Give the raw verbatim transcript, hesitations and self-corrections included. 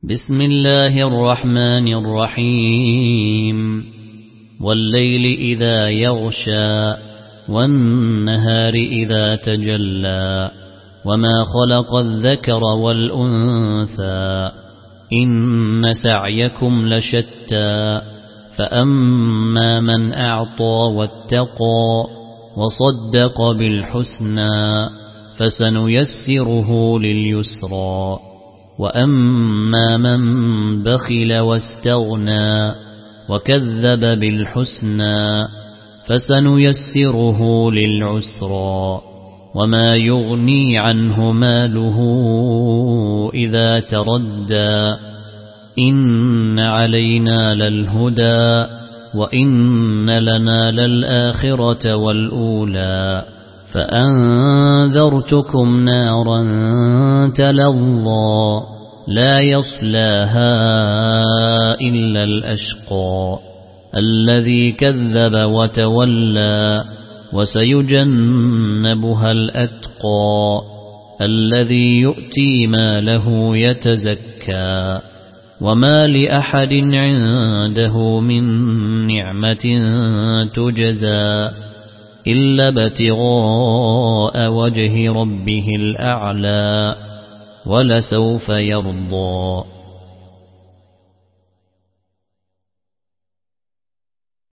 بسم الله الرحمن الرحيم والليل إذا يغشى والنهار إذا تجلى وما خلق الذكر والأنثى إن سعيكم لشتى فأما من أعطى واتقى وصدق بالحسنى فسنيسره لليسرى وأما من بخل واستغنى وكذب بالحسنى فسنيسره للعسرى وما يغني عنه ماله إذا تردى إن علينا للهدى وإن لنا للآخرة والأولى فأنذرتكم نارا تلظى لا يصلاها إلا الأشقى الذي كذب وتولى وسيجنبها الأتقى الذي يؤتي ماله يتزكى وما لأحد عنده من نعمة تجزى إلا ابتغاء وجه ربه الأعلى ولسوف يرضى.